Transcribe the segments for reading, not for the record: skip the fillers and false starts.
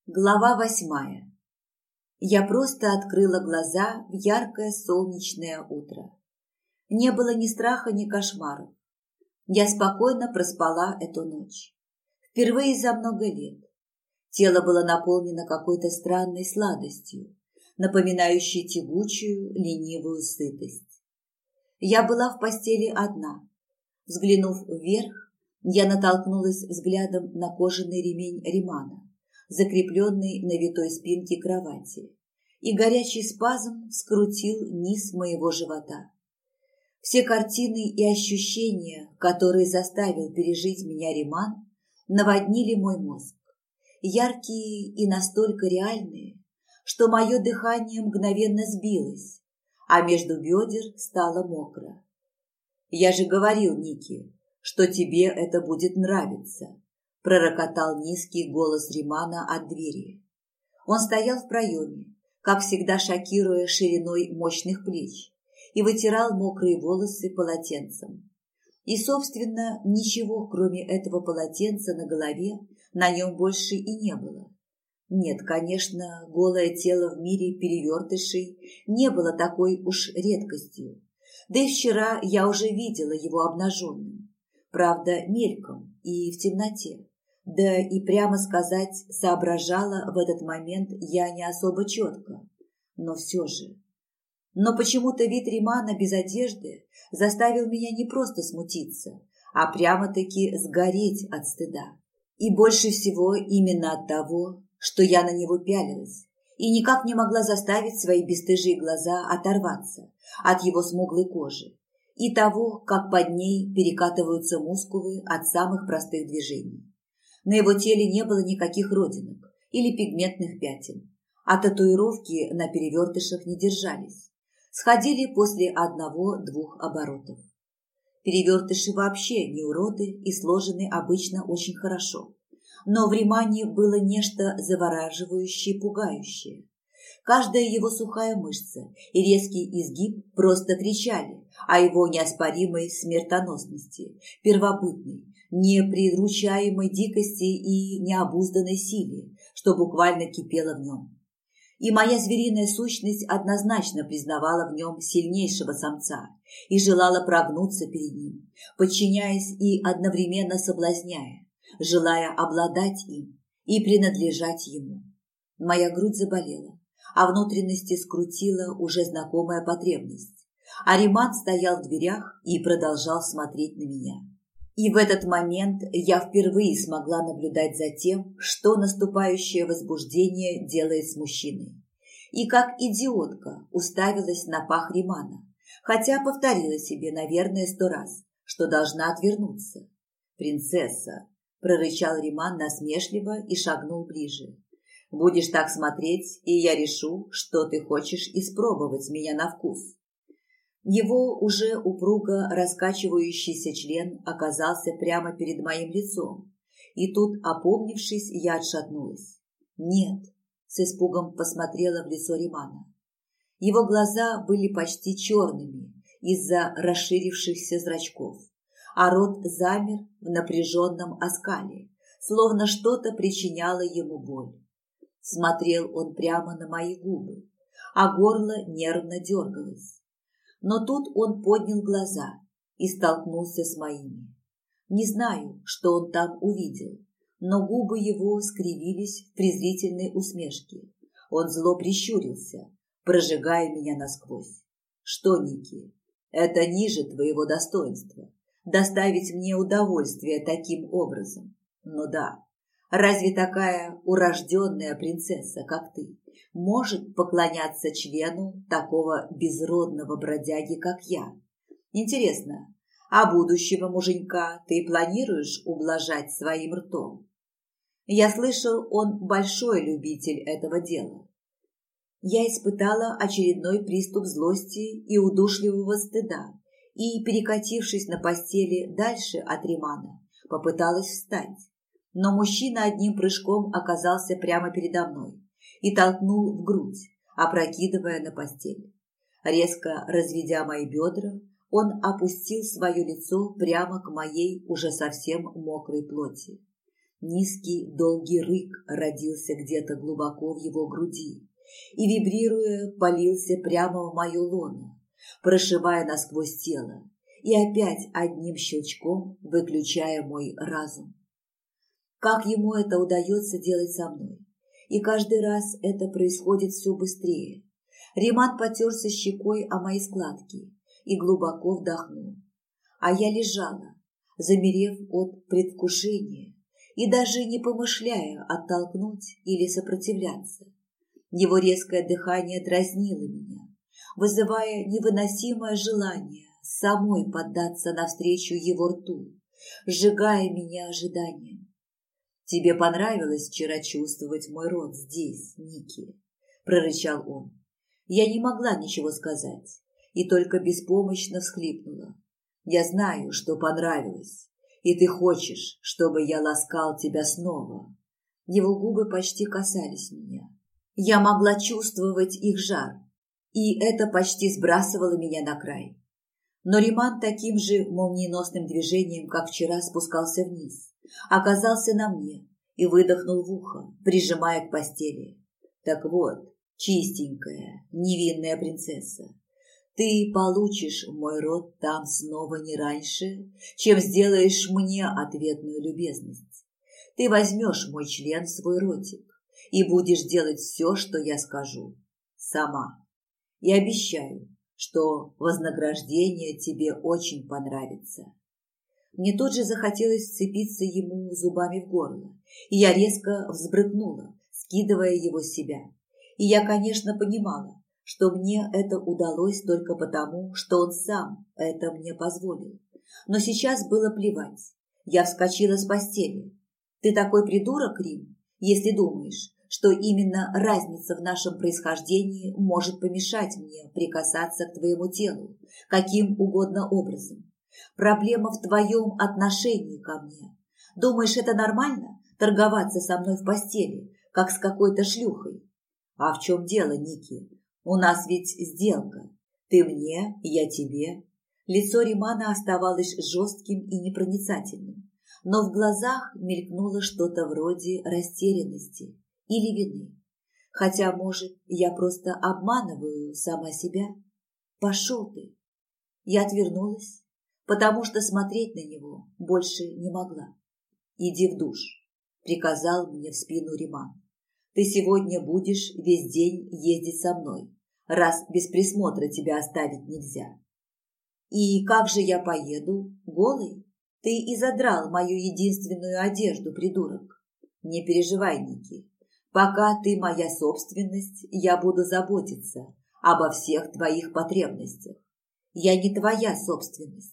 Глава 8. Я просто открыла глаза в яркое солнечное утро. Не было ни страха, ни кошмаров. Я спокойно проспала эту ночь. Впервые за много лет. Тело было наполнено какой-то странной сладостью, напоминающей тягучую, ленивую сытость. Я была в постели одна. Взглянув вверх, я натолкнулась взглядом на кожаный ремень Римана, закрепленный на витой спинке кровати, и горячий спазм скрутил низ моего живота. Все картины и ощущения, которые заставил пережить меня Риман, наводнили мой мозг. Яркие и настолько реальные, что мое дыхание мгновенно сбилось, а между бедер стало мокро. «Я же говорил, Ники, что тебе это будет нравиться», пророкотал низкий голос Римана от двери. Он стоял в проеме, как всегда шокируя шириной мощных плеч, и вытирал мокрые волосы полотенцем. И, собственно, ничего, кроме этого полотенца на голове, на нем больше и не было. Нет, конечно, голое тело в мире перевертышей не было такой уж редкостью. Да и вчера я уже видела его обнаженным. Правда, мельком и в темноте. Да и, прямо сказать, соображала в этот момент я не особо четко. Но все же. Но почему-то вид Римана без одежды заставил меня не просто смутиться, а прямо-таки сгореть от стыда. И больше всего именно от того, что я на него пялилась и никак не могла заставить свои бесстыжие глаза оторваться от его смуглой кожи и того, как под ней перекатываются мускулы от самых простых движений. На его теле не было никаких родинок или пигментных пятен, а татуировки на перевертышах не держались, сходили после одного-двух оборотов. Перевертыши вообще не уроды и сложены обычно очень хорошо, но в Римане было нечто завораживающее и пугающее. Каждая его сухая мышца и резкий изгиб просто кричали о его неоспоримой смертоносности, первобытной, непредручаемой дикости и необузданной силе, что буквально кипело в нем. И моя звериная сущность однозначно признавала в нем сильнейшего самца и желала прогнуться перед ним, подчиняясь и одновременно соблазняя, желая обладать им и принадлежать ему. Моя грудь заболела, а внутренности скрутила уже знакомая потребность. А Риман стоял в дверях и продолжал смотреть на меня. И в этот момент я впервые смогла наблюдать за тем, что наступающее возбуждение делает с мужчиной. И как идиотка уставилась на пах Римана, хотя повторила себе, наверное, 100 раз, что должна отвернуться. «Принцесса», – прорычал Риман насмешливо и шагнул ближе. «Будешь так смотреть, и я решу, что ты хочешь испробовать меня на вкус». Его уже упруго раскачивающийся член оказался прямо перед моим лицом, и тут, опомнившись, я отшатнулась. «Нет», – с испугом посмотрела в лицо Римана. Его глаза были почти черными из-за расширившихся зрачков, а рот замер в напряженном оскале, словно что-то причиняло ему боль. Смотрел он прямо на мои губы, а горло нервно дергалось. Но тут он поднял глаза и столкнулся с моими. Не знаю, что он там увидел, но губы его скривились в презрительной усмешке. Он зло прищурился, прожигая меня насквозь. «Что, Ники, это ниже твоего достоинства, доставить мне удовольствие таким образом. Ну да, разве такая урожденная принцесса, как ты, может поклоняться члену такого безродного бродяги, как я? Интересно, а будущего муженька ты планируешь ублажать своим ртом?» Я слышал, он большой любитель этого дела. Я испытала очередной приступ злости и удушливого стыда и, перекатившись на постели дальше от Римана, попыталась встать. Но мужчина одним прыжком оказался прямо передо мной и толкнул в грудь, опрокидывая на постель. Резко разведя мои бедра, он опустил свое лицо прямо к моей уже совсем мокрой плоти. Низкий, долгий рык родился где-то глубоко в его груди и, вибрируя, полился прямо в мое лоно, прошивая насквозь тело и опять одним щелчком выключая мой разум. Как ему это удается делать со мной? И каждый раз это происходит все быстрее. Риман потерся щекой о мои складки и глубоко вдохнул. А я лежала, замерев от предвкушения и даже не помышляя оттолкнуть или сопротивляться. Его резкое дыхание дразнило меня, вызывая невыносимое желание самой поддаться навстречу его рту, сжигая меня ожиданием. «Тебе понравилось вчера чувствовать мой рот здесь, Ники?» – прорычал он. Я не могла ничего сказать и только беспомощно всхлипнула. «Я знаю, что понравилось, и ты хочешь, чтобы я ласкал тебя снова». Его губы почти касались меня. Я могла чувствовать их жар, и это почти сбрасывало меня на край. Но Риман таким же молниеносным движением, как вчера, спускался вниз, оказался на мне и выдохнул в ухо, прижимая к постели. «Так вот, чистенькая, невинная принцесса, ты получишь мой рот там снова не раньше, чем сделаешь мне ответную любезность. Ты возьмешь мой член в свой ротик и будешь делать все, что я скажу, сама. И обещаю, что вознаграждение тебе очень понравится». Мне тут же захотелось вцепиться ему зубами в горло, и я резко взбрыкнула, скидывая его с себя. И я, конечно, понимала, что мне это удалось только потому, что он сам это мне позволил. Но сейчас было плевать. Я вскочила с постели. «Ты такой придурок, Рим, если думаешь, что именно разница в нашем происхождении может помешать мне прикасаться к твоему телу каким угодно образом. Проблема в твоем отношении ко мне. Думаешь, это нормально торговаться со мной в постели, как с какой-то шлюхой? А в чем дело, Ники? У нас ведь сделка. Ты мне, я тебе». Лицо Римана оставалось жестким и непроницательным, но в глазах мелькнуло что-то вроде растерянности или вины. Хотя, может, я просто обманываю сама себя? Пошел ты. Я отвернулась, потому что смотреть на него больше не могла. «Иди в душ», – приказал мне в спину Риман. «Ты сегодня будешь весь день ездить со мной, раз без присмотра тебя оставить нельзя». «И как же я поеду? Голый? Ты и задрал мою единственную одежду, придурок». «Не переживай, Ники. Пока ты моя собственность, я буду заботиться обо всех твоих потребностях. Я не твоя собственность».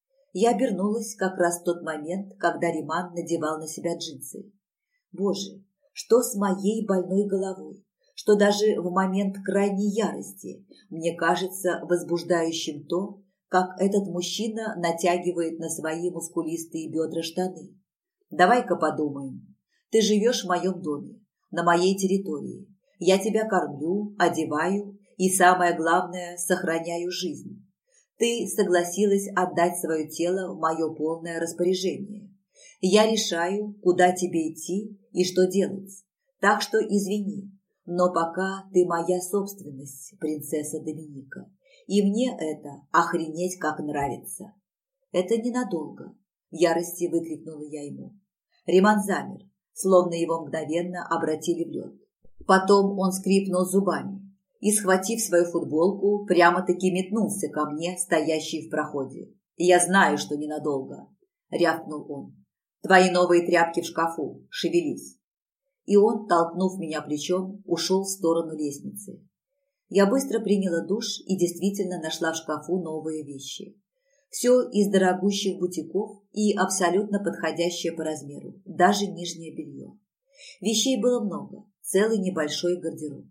Я обернулась как раз в тот момент, когда Риман надевал на себя джинсы. Боже, что с моей больной головой, что даже в момент крайней ярости мне кажется возбуждающим то, как этот мужчина натягивает на свои мускулистые бедра штаны. «Давай-ка подумаем. Ты живешь в моем доме, на моей территории. Я тебя кормлю, одеваю и, самое главное, сохраняю жизнь. Ты согласилась отдать свое тело в мое полное распоряжение. Я решаю, куда тебе идти и что делать. Так что извини, но пока ты моя собственность, принцесса Доминика, и мне это охренеть как нравится». «Это ненадолго», – в ярости выкрикнула я ему. Риман замер, словно его мгновенно обратили в лед. Потом он скрипнул зубами и, схватив свою футболку, прямо-таки метнулся ко мне, стоящий в проходе. «Я знаю, что ненадолго», – рявкнул он. «Твои новые тряпки в шкафу, шевелись». И он, толкнув меня плечом, ушел в сторону лестницы. Я быстро приняла душ и действительно нашла в шкафу новые вещи. Все из дорогущих бутиков и абсолютно подходящее по размеру, даже нижнее белье. Вещей было много, целый небольшой гардероб.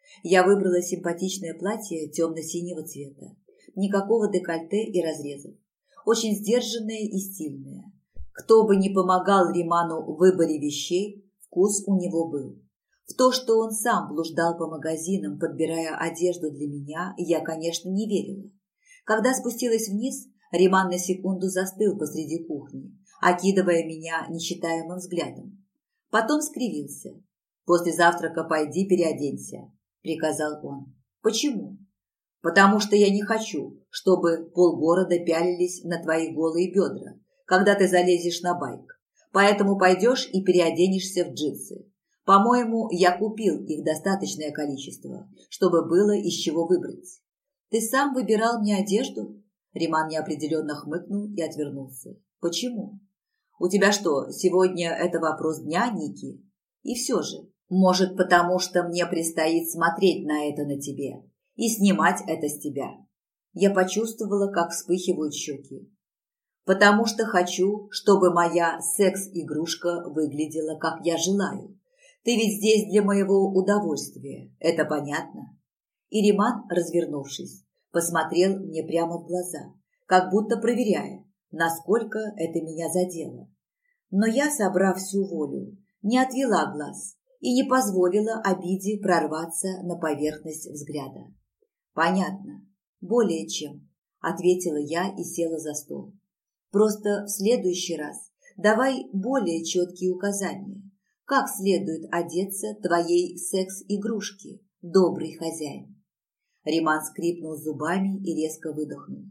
Я выбрала симпатичное платье темно-синего цвета, никакого декольте и разрезов, очень сдержанное и стильное. Кто бы ни помогал Риману в выборе вещей, вкус у него был. В то, что он сам блуждал по магазинам, подбирая одежду для меня, я, конечно, не верила. Когда спустилась вниз, Риман на секунду застыл посреди кухни, окидывая меня нечитаемым взглядом. Потом скривился. «После завтрака пойди переоденься», – приказал он. «Почему?» «Потому что я не хочу, чтобы полгорода пялились на твои голые бедра, когда ты залезешь на байк. Поэтому пойдешь и переоденешься в джинсы. По-моему, я купил их достаточное количество, чтобы было из чего выбрать». «Ты сам выбирал мне одежду?» Риман неопределенно хмыкнул и отвернулся. «Почему?» «У тебя что, сегодня это вопрос дня, Ники? И все же, может, потому что мне предстоит смотреть на это на тебе и снимать это с тебя». Я почувствовала, как вспыхивают щеки. «Потому что хочу, чтобы моя секс-игрушка выглядела, как я желаю. Ты ведь здесь для моего удовольствия, это понятно?» И Риман, развернувшись, посмотрел мне прямо в глаза, как будто проверяя, насколько это меня задело. Но я, собрав всю волю, не отвела глаз и не позволила обиде прорваться на поверхность взгляда. «Понятно. Более чем», – ответила я и села за стол. «Просто в следующий раз давай более четкие указания, как следует одеться твоей секс-игрушке, добрый хозяин». Риман скрипнул зубами и резко выдохнул.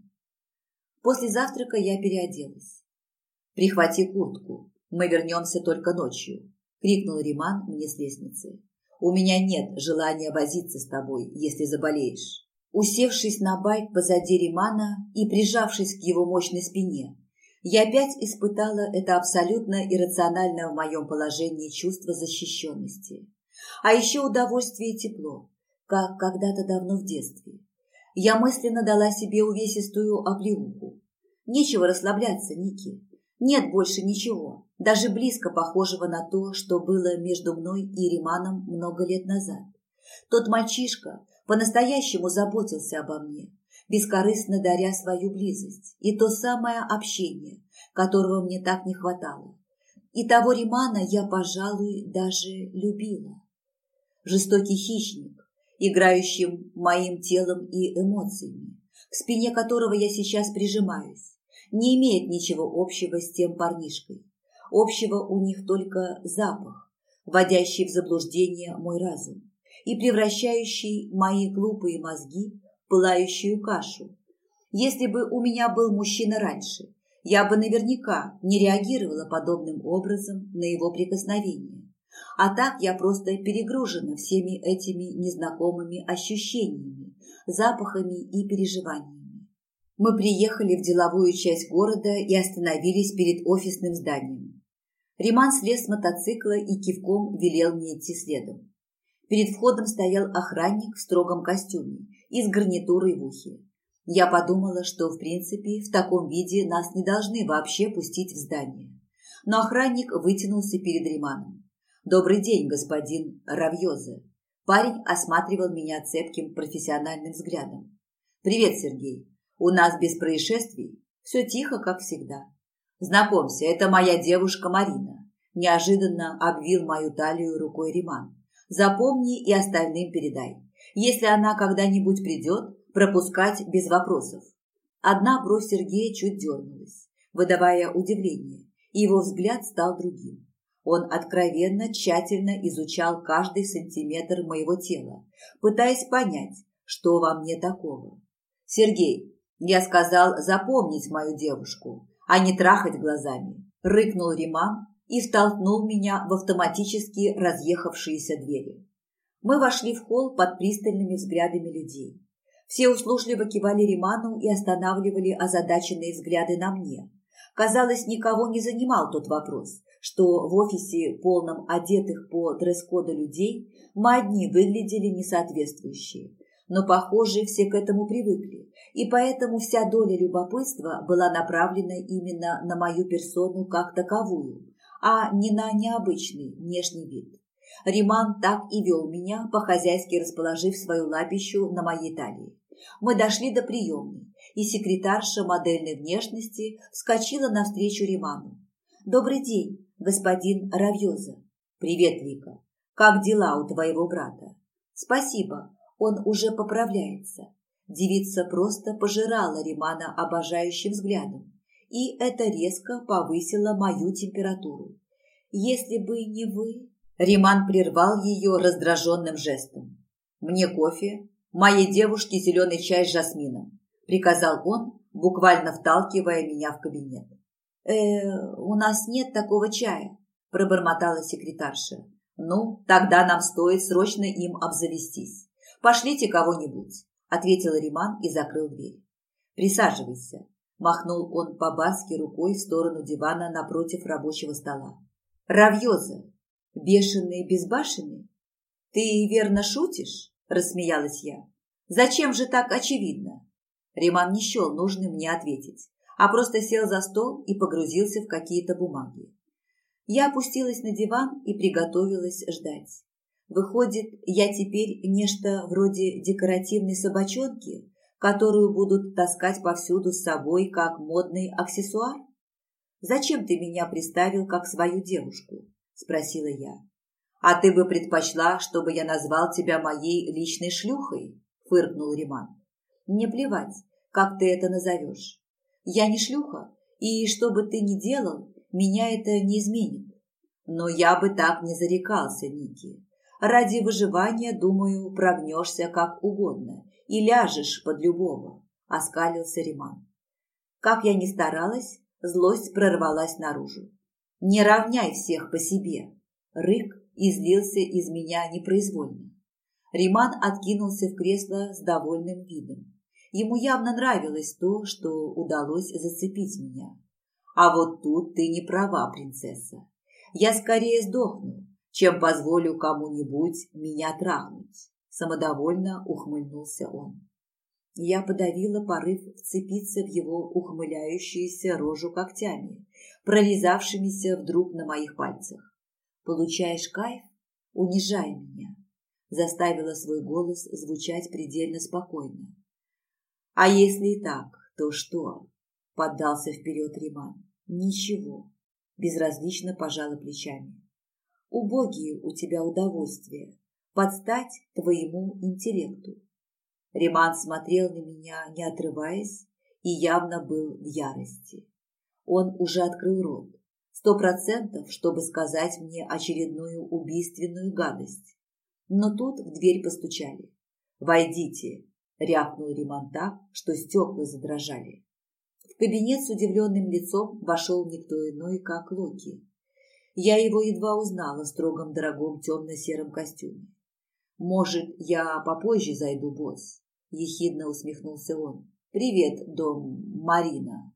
После завтрака я переоделась. «Прихвати куртку, мы вернемся только ночью», – крикнул Риман мне с лестницы. «У меня нет желания возиться с тобой, если заболеешь». Усевшись на байк позади Римана и прижавшись к его мощной спине, я опять испытала это абсолютно иррациональное в моем положении чувство защищенности. А еще удовольствие и тепло, как когда-то давно в детстве. Я мысленно дала себе увесистую оплеуху. Нечего расслабляться, Ники. Нет больше ничего, даже близко похожего на то, что было между мной и Риманом много лет назад. Тот мальчишка по-настоящему заботился обо мне, бескорыстно даря свою близость, и то самое общение, которого мне так не хватало. И того Римана я, пожалуй, даже любила. Жестокий хищник, играющий моим телом и эмоциями, к спине которого я сейчас прижимаюсь, не имеет ничего общего с тем парнишкой. Общего у них только запах, вводящий в заблуждение мой разум и превращающий мои глупые мозги в пылающую кашу. Если бы у меня был мужчина раньше, я бы наверняка не реагировала подобным образом на его прикосновение. А так я просто перегружена всеми этими незнакомыми ощущениями, запахами и переживаниями. Мы приехали в деловую часть города и остановились перед офисным зданием. Риман слез с мотоцикла и кивком велел мне идти следом. Перед входом стоял охранник в строгом костюме и с гарнитурой в ухе. Я подумала, что, в принципе, в таком виде нас не должны вообще пустить в здание. Но охранник вытянулся перед Риманом. «Добрый день, господин Равьозе». Парень осматривал меня цепким профессиональным взглядом. «Привет, Сергей. У нас без происшествий. Все тихо, как всегда. Знакомься, это моя девушка Марина». Неожиданно обвил мою талию рукой Риман. «Запомни и остальным передай. Если она когда-нибудь придет, пропускать без вопросов». Одна бровь Сергея чуть дернулась, выдавая удивление, и его взгляд стал другим. Он откровенно, тщательно изучал каждый сантиметр моего тела, пытаясь понять, что во мне такого. «Сергей, я сказал запомнить мою девушку, а не трахать глазами», – рыкнул Риман и втолкнул меня в автоматически разъехавшиеся двери. Мы вошли в холл под пристальными взглядами людей. Все услужливо кивали Риману и останавливали озадаченные взгляды на мне. Казалось, никого не занимал тот вопрос, что в офисе, полном одетых по дресс-коду людей, мы одни выглядели несоответствующие. Но, похоже, все к этому привыкли, и поэтому вся доля любопытства была направлена именно на мою персону как таковую, а не на необычный внешний вид. Риман так и вел меня, по-хозяйски расположив свою лапищу на моей талии. Мы дошли до приемной, и секретарша модельной внешности вскочила навстречу Риману. «Добрый день, господин Равьозе». «Привет, Вика. Как дела у твоего брата?» «Спасибо, он уже поправляется». Девица просто пожирала Римана обожающим взглядом, и это резко повысило мою температуру. Если бы не вы...» Риман прервал ее раздраженным жестом. «Мне кофе, моей девушке зеленый чай с жасмином», приказал он, буквально вталкивая меня в кабинет. У нас нет такого чая», пробормотала секретарша. «Ну, тогда нам стоит срочно им обзавестись. Пошлите кого-нибудь», ответил Риман и закрыл дверь. «Присаживайся», махнул он по-барски рукой в сторону дивана напротив рабочего стола. «Равьоза, бешеный безбашенный? Ты верно шутишь?» рассмеялась я. «Зачем же так очевидно?» Риман не счел нужным мне ответить, а просто сел за стол и погрузился в какие-то бумаги. Я опустилась на диван и приготовилась ждать. Выходит, я теперь нечто вроде декоративной собачонки, которую будут таскать повсюду с собой как модный аксессуар? «Зачем ты меня представил как свою девушку?» – спросила я. «А ты бы предпочла, чтобы я назвал тебя моей личной шлюхой?» – фыркнул Риман. «Мне плевать, как ты это назовешь. Я не шлюха, и что бы ты ни делал, меня это не изменит. Но я бы так не зарекался, Ники. Ради выживания, думаю, прогнешься как угодно и ляжешь под любого», – оскалился Риман. Как я ни старалась, злость прорвалась наружу. «Не равняй всех по себе!» Рык излился из меня непроизвольно. Риман откинулся в кресло с довольным видом. Ему явно нравилось то, что удалось зацепить меня. «А вот тут ты не права, принцесса. Я скорее сдохну, чем позволю кому-нибудь меня трахнуть», самодовольно ухмыльнулся он. Я подавила порыв вцепиться в его ухмыляющуюся рожу когтями, пролизавшимися вдруг на моих пальцах. «Получаешь кайф? Унижай меня», заставила свой голос звучать предельно спокойно. «А если и так, то что?» – поддался вперед Риман. «Ничего», – безразлично пожала плечами. «Убогие у тебя удовольствия, подстать твоему интеллекту». Риман смотрел на меня, не отрываясь, и явно был в ярости. Он уже открыл рот, 100%, чтобы сказать мне очередную убийственную гадость. Но тут в дверь постучали. «Войдите», – рявкнул Риман так, что стекла задрожали. В кабинет с удивленным лицом вошел никто иной, как Локи. Я его едва узнала в строгом дорогом темно-сером костюме. «Может, я попозже зайду, босс?» – ехидно усмехнулся он. «Привет, дом Марина».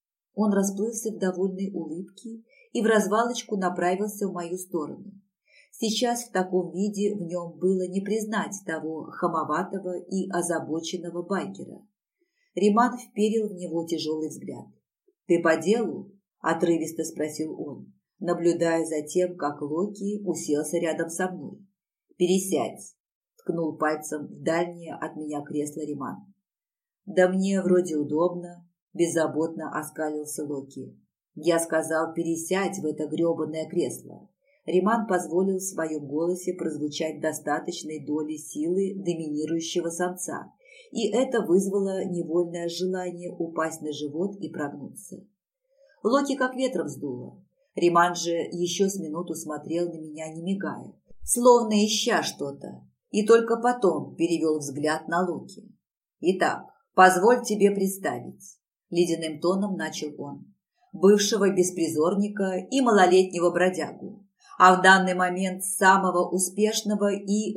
Он расплылся в довольной улыбке и в развалочку направился в мою сторону. Сейчас в таком виде в нем было не признать того хамоватого и озабоченного байкера. Риман вперил в него тяжелый взгляд. «Ты по делу?» – отрывисто спросил он, наблюдая за тем, как Локи уселся рядом со мной. «Пересядь», – ткнул пальцем в дальнее от меня кресло Риман. «Да мне вроде удобно», – беззаботно оскалился Локи. «Я сказал, пересядь в это гребаное кресло». Риман позволил в своем голосе прозвучать достаточной доли силы доминирующего самца, и это вызвало невольное желание упасть на живот и прогнуться. Локи как ветром сдуло. Риман же еще с минуту смотрел на меня, не мигая, словно ища что-то, и только потом перевел взгляд на Локи. «Итак, позволь тебе представить», – ледяным тоном начал он, – «бывшего беспризорника и малолетнего бродягу, а в данный момент самого успешного и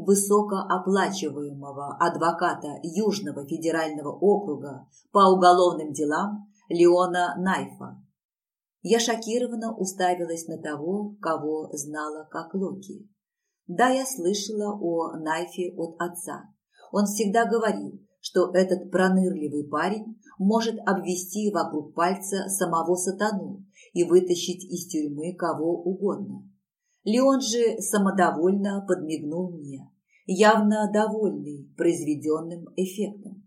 высокооплачиваемого адвоката Южного федерального округа по уголовным делам Леона Найфа». Я шокированно уставилась на того, кого знала как Локи. Да, я слышала о Найфе от отца. Он всегда говорил, что этот пронырливый парень может обвести вокруг пальца самого сатану и вытащить из тюрьмы кого угодно. Леон же самодовольно подмигнул мне, явно довольный произведенным эффектом.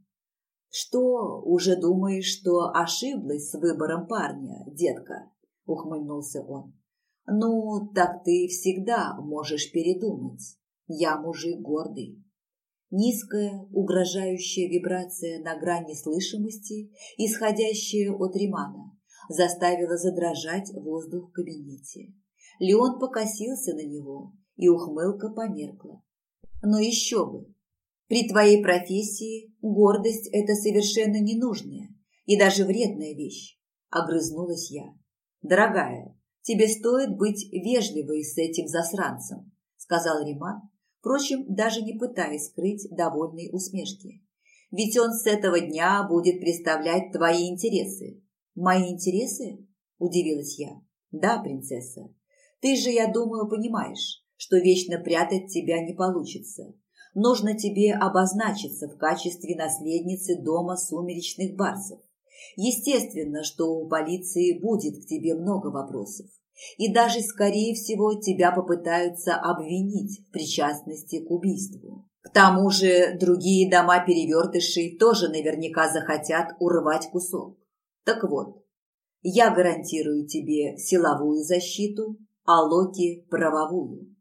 «Что, уже думаешь, что ошиблась с выбором парня, детка?» – ухмыльнулся он. «Ну, так ты всегда можешь передумать. Я мужик гордый». Низкая, угрожающая вибрация на грани слышимости, исходящая от Римана, заставила задрожать воздух в кабинете. Леон покосился на него, и ухмылка померкла. Но еще бы. При твоей профессии гордость – это совершенно ненужная и даже вредная вещь, огрызнулась я. Дорогая, тебе стоит быть вежливой с этим засранцем, сказал Риман, впрочем, даже не пытаясь скрыть довольной усмешки. Ведь он с этого дня будет представлять твои интересы. Мои интересы? Удивилась я. Да, принцесса. Ты же, я думаю, понимаешь, что вечно прятать тебя не получится. Нужно тебе обозначиться в качестве наследницы дома сумеречных барсов. Естественно, что у полиции будет к тебе много вопросов. И даже, скорее всего, тебя попытаются обвинить в причастности к убийству. К тому же другие дома-перевертышей тоже наверняка захотят урвать кусок. Так вот, я гарантирую тебе силовую защиту, а Локи – правовую.